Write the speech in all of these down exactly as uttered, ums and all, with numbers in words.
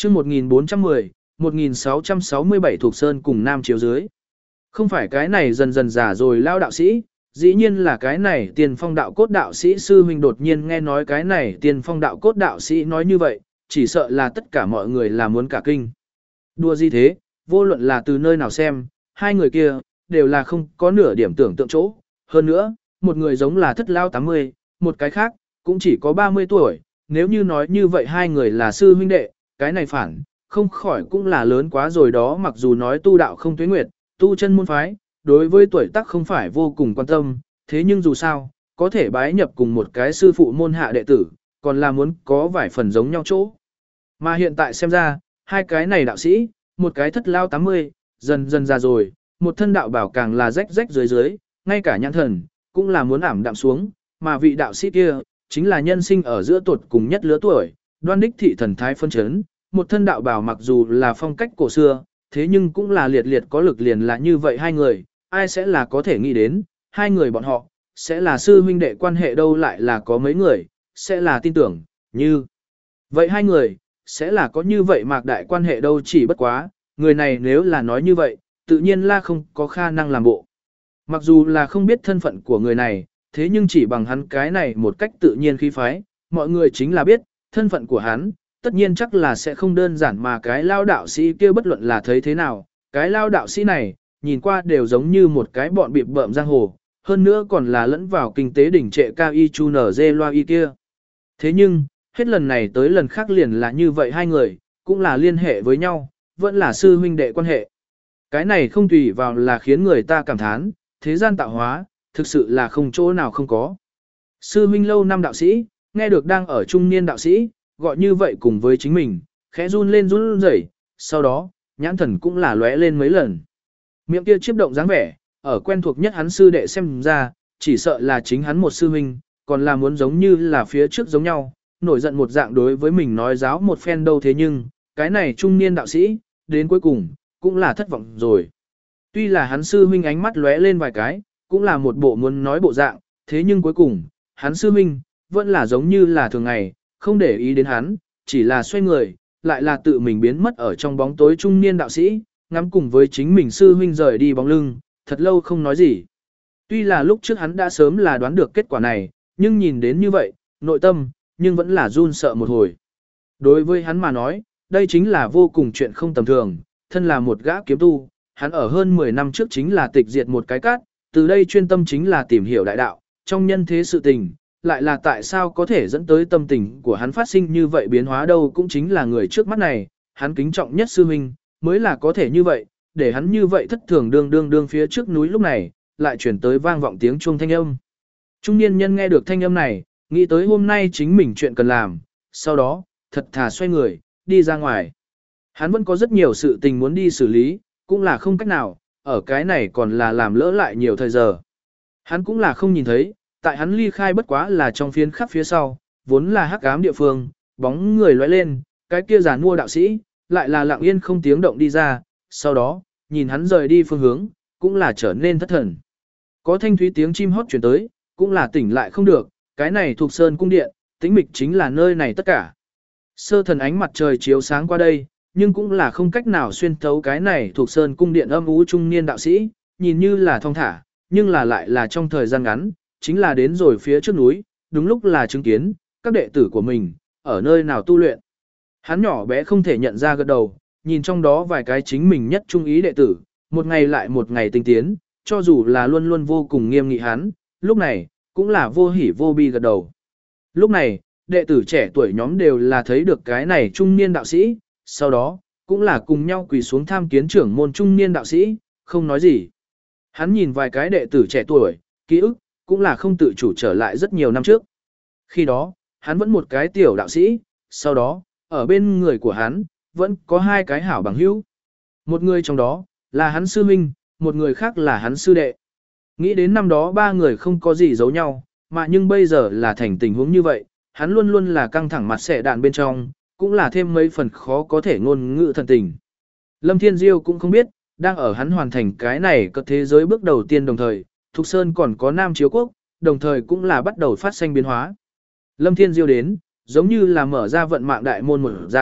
chương một nghìn bốn trăm mười, một nghìn sáu trăm sáu mươi bảy thuộc sơn cùng nam chiếu dưới. Không phải cái này dần dần già rồi lao đạo sĩ, dĩ nhiên là cái này tiền phong đạo cốt đạo sĩ sư huynh đột nhiên nghe nói cái này tiền phong đạo cốt đạo sĩ nói như vậy, chỉ sợ là tất cả mọi người là muốn cả kinh. Đùa gì thế, vô luận là từ nơi nào xem, hai người kia, đều là không có nửa điểm tưởng tượng chỗ. Hơn nữa, một người giống là thất lao tám mươi, một cái khác, cũng chỉ có ba mươi tuổi, nếu như nói như vậy hai người là sư huynh đệ, cái này phản, không khỏi cũng là lớn quá rồi đó. Mặc dù nói tu đạo không tuế nguyệt, tu chân môn phái, đối với tuổi tác không phải vô cùng quan tâm, thế nhưng dù sao, có thể bái nhập cùng một cái sư phụ môn hạ đệ tử, còn là muốn có vài phần giống nhau chỗ. Mà hiện tại xem ra, hai cái này đạo sĩ, một cái thất lao tám mươi, dần dần già rồi, một thân đạo bảo càng là rách rách dưới dưới, ngay cả nhãn thần, cũng là muốn ảm đạm xuống, mà vị đạo sĩ kia, chính là nhân sinh ở giữa tuột cùng nhất lứa tuổi, đoan đích thị thần thái phân chấn, một thân đạo bảo mặc dù là phong cách cổ xưa, thế nhưng cũng là liệt liệt có lực liền là như vậy hai người, ai sẽ là có thể nghĩ đến, hai người bọn họ, sẽ là sư huynh đệ quan hệ đâu lại là có mấy người, sẽ là tin tưởng, như vậy hai người, sẽ là có như vậy mạc đại quan hệ đâu chỉ bất quá, người này nếu là nói như vậy, tự nhiên là không có khả năng làm bộ. Mặc dù là không biết thân phận của người này, thế nhưng chỉ bằng hắn cái này một cách tự nhiên khí phái, mọi người chính là biết, thân phận của hắn, tất nhiên chắc là sẽ không đơn giản mà cái lao đạo sĩ kia bất luận là thấy thế nào, cái lao đạo sĩ này, nhìn qua đều giống như một cái bọn bịp bợm giang hồ, hơn nữa còn là lẫn vào kinh tế đỉnh trệ cao y chu nở dê loa y kia. Thế nhưng, hết lần này tới lần khác liền là như vậy hai người, cũng là liên hệ với nhau, vẫn là sư huynh đệ quan hệ. Cái này không tùy vào là khiến người ta cảm thán, thế gian tạo hóa, thực sự là không chỗ nào không có. Sư huynh lâu năm đạo sĩ, nghe được đang ở trung niên đạo sĩ, gọi như vậy cùng với chính mình, khẽ run lên run rẩy, sau đó, nhãn thần cũng là lóe lên mấy lần. Miệng kia chiếp động dáng vẻ, ở quen thuộc nhất hắn sư đệ xem ra, chỉ sợ là chính hắn một sư huynh, còn là muốn giống như là phía trước giống nhau, nổi giận một dạng đối với mình nói giáo một phen đâu. Thế nhưng, cái này trung niên đạo sĩ, đến cuối cùng, cũng là thất vọng rồi. Tuy là hắn sư huynh ánh mắt lóe lên vài cái, cũng là một bộ muốn nói bộ dạng, thế nhưng cuối cùng, hắn sư huynh, vẫn là giống như là thường ngày, không để ý đến hắn, chỉ là xoay người, lại là tự mình biến mất ở trong bóng tối. Trung niên đạo sĩ, ngắm cùng với chính mình sư huynh rời đi bóng lưng, thật lâu không nói gì. Tuy là lúc trước hắn đã sớm là đoán được kết quả này, nhưng nhìn đến như vậy, nội tâm, nhưng vẫn là run sợ một hồi. Đối với hắn mà nói, đây chính là vô cùng chuyện không tầm thường, thân là một gã kiếm tu, hắn ở hơn mười năm trước chính là tịch diệt một cái cát, từ đây chuyên tâm chính là tìm hiểu đại đạo, trong nhân thế sự tình, lại là tại sao có thể dẫn tới tâm tình của hắn phát sinh như vậy biến hóa đâu. Cũng chính là người trước mắt này, hắn kính trọng nhất sư huynh, mới là có thể như vậy, để hắn như vậy thất thường đương đương đương phía trước núi lúc này, lại chuyển tới vang vọng tiếng chuông thanh âm. Trung niên nhân nghe được thanh âm này, nghĩ tới hôm nay chính mình chuyện cần làm, sau đó, thật thà xoay người, đi ra ngoài. Hắn vẫn có rất nhiều sự tình muốn đi xử lý, cũng là không cách nào, ở cái này còn là làm lỡ lại nhiều thời giờ. Hắn cũng là không nhìn thấy, tại hắn ly khai bất quá là trong phiến khắp phía sau, vốn là hắc ám địa phương, bóng người lóe lên, cái kia giàn mua đạo sĩ, lại là lặng yên không tiếng động đi ra, sau đó, nhìn hắn rời đi phương hướng, cũng là trở nên thất thần. Có thanh thúy tiếng chim hót chuyển tới, cũng là tỉnh lại không được, cái này thuộc sơn cung điện, tĩnh mịch chính là nơi này tất cả. Sơ thần ánh mặt trời chiếu sáng qua đây, nhưng cũng là không cách nào xuyên thấu cái này thuộc sơn cung điện âm u. Trung niên đạo sĩ, nhìn như là thong thả, nhưng là lại là trong thời gian ngắn, chính là đến rồi phía trước núi, đúng lúc là chứng kiến, các đệ tử của mình, ở nơi nào tu luyện. Hắn nhỏ bé không thể nhận ra gật đầu, nhìn trong đó vài cái chính mình nhất trung ý đệ tử, một ngày lại một ngày tinh tiến, cho dù là luôn luôn vô cùng nghiêm nghị hắn, lúc này, cũng là vô hỉ vô bi gật đầu. Lúc này, đệ tử trẻ tuổi nhóm đều là thấy được cái này trung niên đạo sĩ, sau đó, cũng là cùng nhau quỳ xuống tham kiến trưởng môn trung niên đạo sĩ, không nói gì. Hắn nhìn vài cái đệ tử trẻ tuổi, ký ức, cũng là không tự chủ trở lại rất nhiều năm trước. Khi đó, hắn vẫn một cái tiểu đạo sĩ, sau đó, ở bên người của hắn, vẫn có hai cái hảo bằng hữu. Một người trong đó, là hắn sư huynh, một người khác là hắn sư đệ. Nghĩ đến năm đó ba người không có gì giấu nhau, mà nhưng bây giờ là thành tình huống như vậy, hắn luôn luôn là căng thẳng mặt xẻ đạn bên trong, cũng là thêm mấy phần khó có thể ngôn ngữ thần tình. Lâm Thiên Diêu cũng không biết, đang ở hắn hoàn thành cái này cất thế giới bước đầu tiên đồng thời, Thục Sơn còn có Nam Chiếu Quốc, đồng thời cũng là bắt đầu phát sinh biến hóa. Lâm Thiên Diêu đến, giống như là mở ra vận mạng đại môn một dạng,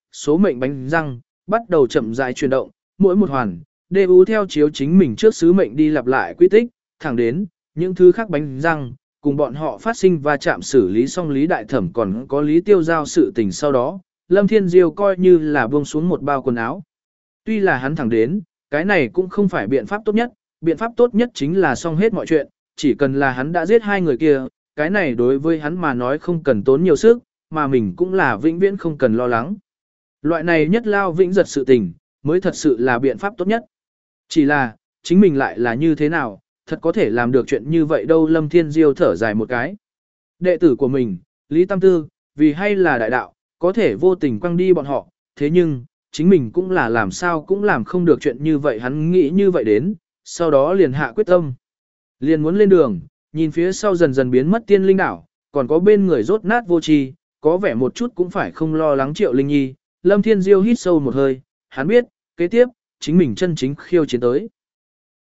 số mệnh bánh răng, bắt đầu chậm rãi chuyển động, mỗi một hoàn, đều theo chiếu chính mình trước sứ mệnh đi lặp lại quy tích, thẳng đến, những thứ khác bánh răng, cùng bọn họ phát sinh và chạm xử lý xong Lý Đại Thẩm còn có Lý Tiêu Giao sự tình sau đó, Lâm Thiên Diêu coi như là buông xuống một bao quần áo. Tuy là hắn thẳng đến, cái này cũng không phải biện pháp tốt nhất, biện pháp tốt nhất chính là xong hết mọi chuyện, chỉ cần là hắn đã giết hai người kia, cái này đối với hắn mà nói không cần tốn nhiều sức, mà mình cũng là vĩnh viễn không cần lo lắng. Loại này nhất lao vĩnh giật sự tình, mới thật sự là biện pháp tốt nhất. Chỉ là, chính mình lại là như thế nào, thật có thể làm được chuyện như vậy đâu. Lâm Thiên Diêu thở dài một cái. Đệ tử của mình, Lý Tam Tư, vì hay là đại đạo, có thể vô tình quăng đi bọn họ, thế nhưng, chính mình cũng là làm sao cũng làm không được chuyện như vậy. Hắn nghĩ như vậy đến, sau đó liền hạ quyết tâm. Liền muốn lên đường, nhìn phía sau dần dần biến mất tiên linh đảo, còn có bên người rốt nát vô tri, có vẻ một chút cũng phải không lo lắng Triệu Linh Nhi. Lâm Thiên Diêu hít sâu một hơi, hắn biết, kế tiếp, chính mình chân chính khiêu chiến tới.